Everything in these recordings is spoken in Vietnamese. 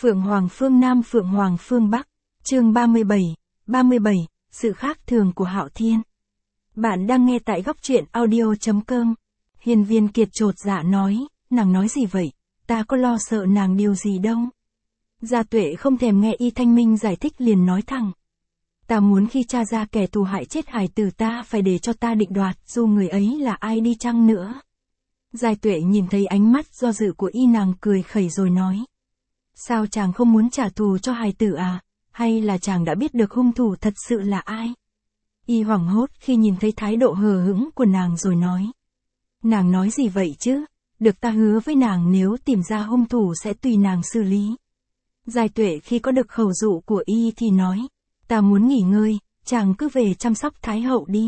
Phượng Hoàng phương Nam Phượng Hoàng phương Bắc, chương 37, sự khác thường của Hạo Thiên. Bạn đang nghe tại góc truyện audio.com. Hiên Viên Kiệt chột dạ nói, nàng nói gì vậy, ta có lo sợ nàng điều gì đâu. Gia Tuệ không thèm nghe Y Thanh Minh giải thích liền nói thẳng. Ta muốn khi tra ra kẻ thù hại chết hài tử ta phải để cho ta định đoạt dù người ấy là ai đi chăng nữa. Gia Tuệ nhìn thấy ánh mắt do dự của Y, nàng cười khẩy rồi nói. Sao chàng không muốn trả thù cho hài tử à, hay là chàng đã biết được hung thủ thật sự là ai? Y hoảng hốt khi nhìn thấy thái độ hờ hững của nàng rồi nói. Nàng nói gì vậy chứ, được ta hứa với nàng nếu tìm ra hung thủ sẽ tùy nàng xử lý. Gia Tuệ khi có được khẩu dụ của Y thì nói. Ta muốn nghỉ ngơi, chàng cứ về chăm sóc Thái hậu đi.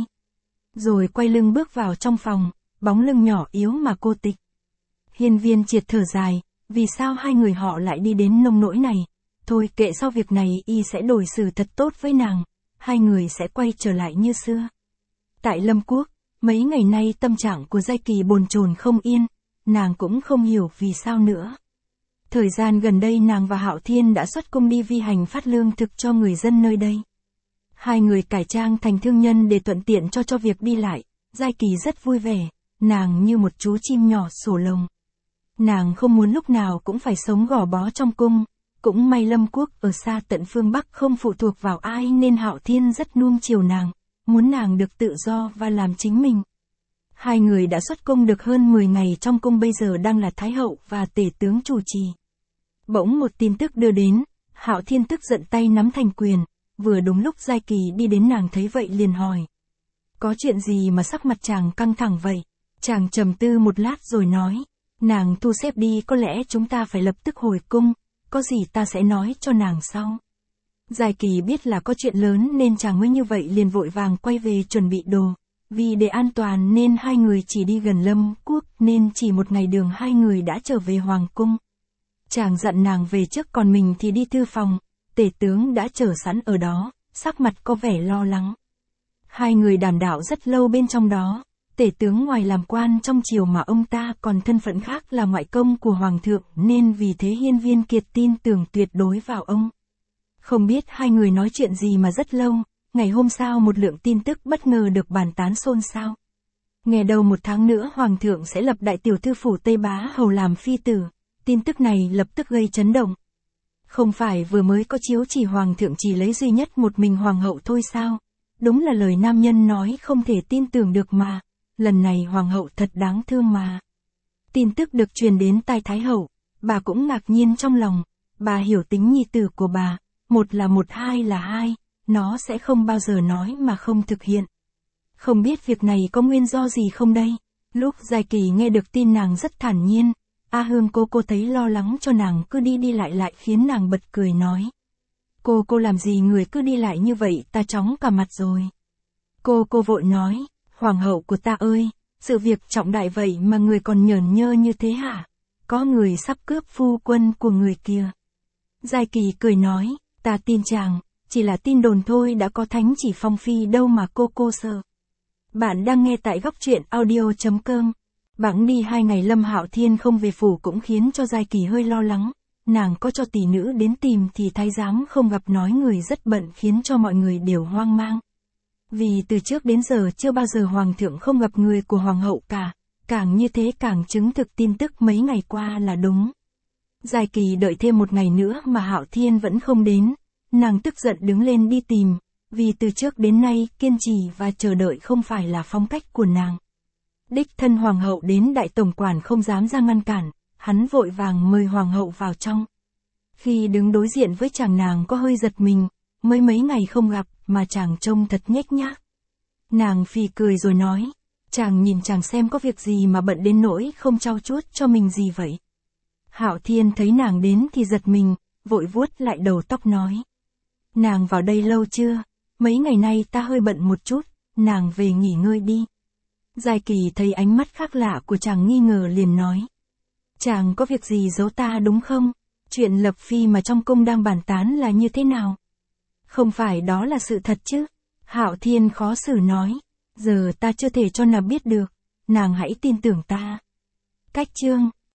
Rồi quay lưng bước vào trong phòng, bóng lưng nhỏ yếu mà cô tịch. Hiên Viên Triệt thở dài, vì sao hai người họ lại đi đến nông nỗi này? Thôi kệ, sau việc này Y sẽ đối xử thật tốt với nàng, hai người sẽ quay trở lại như xưa. Tại Lâm Quốc, mấy ngày nay tâm trạng của Giai Kỳ bồn chồn không yên, nàng cũng không hiểu vì sao nữa. Thời gian gần đây nàng và Hạo Thiên đã xuất cung đi vi hành phát lương thực cho người dân nơi đây. Hai người cải trang thành thương nhân để thuận tiện cho việc đi lại, Giai Kỳ rất vui vẻ, nàng như một chú chim nhỏ sổ lồng. Nàng không muốn lúc nào cũng phải sống gò bó trong cung, cũng may Lâm Quốc ở xa tận phương Bắc không phụ thuộc vào ai nên Hạo Thiên rất nuông chiều nàng, muốn nàng được tự do và làm chính mình. Hai người đã xuất cung được hơn 10 ngày, trong cung bây giờ đang là Thái hậu và tể tướng chủ trì. Bỗng một tin tức đưa đến, Hạo Thiên tức giận tay nắm thành quyền, vừa đúng lúc Giai Kỳ đi đến, nàng thấy vậy liền hỏi. Có chuyện gì mà sắc mặt chàng căng thẳng vậy? Chàng trầm tư một lát rồi nói. Nàng thu xếp đi, có lẽ chúng ta phải lập tức hồi cung, có gì ta sẽ nói cho nàng sau. Giai Kỳ biết là có chuyện lớn nên chàng mới như vậy liền vội vàng quay về chuẩn bị đồ. Vì để an toàn nên hai người chỉ đi gần Lâm Quốc nên chỉ một ngày đường hai người đã trở về Hoàng cung. Chàng dặn nàng về trước, còn mình thì đi thư phòng, tể tướng đã chờ sẵn ở đó, sắc mặt có vẻ lo lắng. Hai người đàm đạo rất lâu bên trong đó, tể tướng ngoài làm quan trong triều mà ông ta còn thân phận khác là ngoại công của Hoàng thượng nên vì thế Hiên Viên Kiệt tin tưởng tuyệt đối vào ông. Không biết hai người nói chuyện gì mà rất lâu, ngày hôm sau một lượng tin tức bất ngờ được bàn tán xôn xao. Nghe đầu 1 tháng nữa Hoàng thượng sẽ lập đại tiểu thư phủ Tây Bá Hầu làm phi tử. Tin tức này lập tức gây chấn động. Không phải vừa mới có chiếu chỉ Hoàng thượng chỉ lấy duy nhất một mình Hoàng hậu thôi sao? Đúng là lời nam nhân nói không thể tin tưởng được mà. Lần này Hoàng hậu thật đáng thương mà. Tin tức được truyền đến tai Thái hậu, bà cũng ngạc nhiên trong lòng. Bà hiểu tính nhi tử của bà, 1 là 1, 2 là 2, nó sẽ không bao giờ nói mà không thực hiện. Không biết việc này có nguyên do gì không đây? Lúc Giai Kỳ nghe được tin nàng rất thản nhiên. A Hương cô thấy lo lắng cho nàng cứ đi lại khiến nàng bật cười nói. Cô làm gì người cứ đi lại như vậy, ta chóng cả mặt rồi. Cô vội nói, Hoàng hậu của ta ơi, sự việc trọng đại vậy mà người còn nhởn nhơ như thế hả? Có người sắp cướp phu quân của người kia. Giai Kỳ cười nói, ta tin chàng, chỉ là tin đồn thôi, đã có thánh chỉ phong phi đâu mà cô sợ. Bạn đang nghe tại góc truyện audio.com. Bẵng đi 2 ngày Lâm Hạo Thiên không về phủ cũng khiến cho Giai Kỳ hơi lo lắng. Nàng có cho tỷ nữ đến tìm thì thái giám không gặp, nói người rất bận khiến cho mọi người đều hoang mang. Vì từ trước đến giờ chưa bao giờ Hoàng thượng không gặp người của Hoàng hậu cả, càng như thế càng chứng thực tin tức mấy ngày qua là đúng. Giai Kỳ đợi thêm 1 ngày nữa mà Hạo Thiên vẫn không đến, nàng tức giận đứng lên đi tìm, vì từ trước đến nay kiên trì và chờ đợi không phải là phong cách của nàng. Đích thân Hoàng hậu đến, đại tổng quản không dám ra ngăn cản, hắn vội vàng mời Hoàng hậu vào trong. Khi đứng đối diện với chàng nàng có hơi giật mình, mấy ngày không gặp mà chàng trông thật nhếch nhác. Nàng phì cười rồi nói, chàng nhìn chàng xem có việc gì mà bận đến nỗi không trau chuốt cho mình gì vậy. Hạo Thiên thấy nàng đến thì giật mình, vội vuốt lại đầu tóc nói. Nàng vào đây lâu chưa? Mấy ngày nay ta hơi bận một chút, nàng về nghỉ ngơi đi. Giai Kỳ thấy ánh mắt khác lạ của chàng nghi ngờ liền nói. Chàng có việc gì giấu ta đúng không? Chuyện lập phi mà trong cung đang bàn tán là như thế nào? Không phải đó là sự thật chứ? Hạo Thiên khó xử nói. Giờ ta chưa thể cho nàng biết được, nàng hãy tin tưởng ta. Cách chương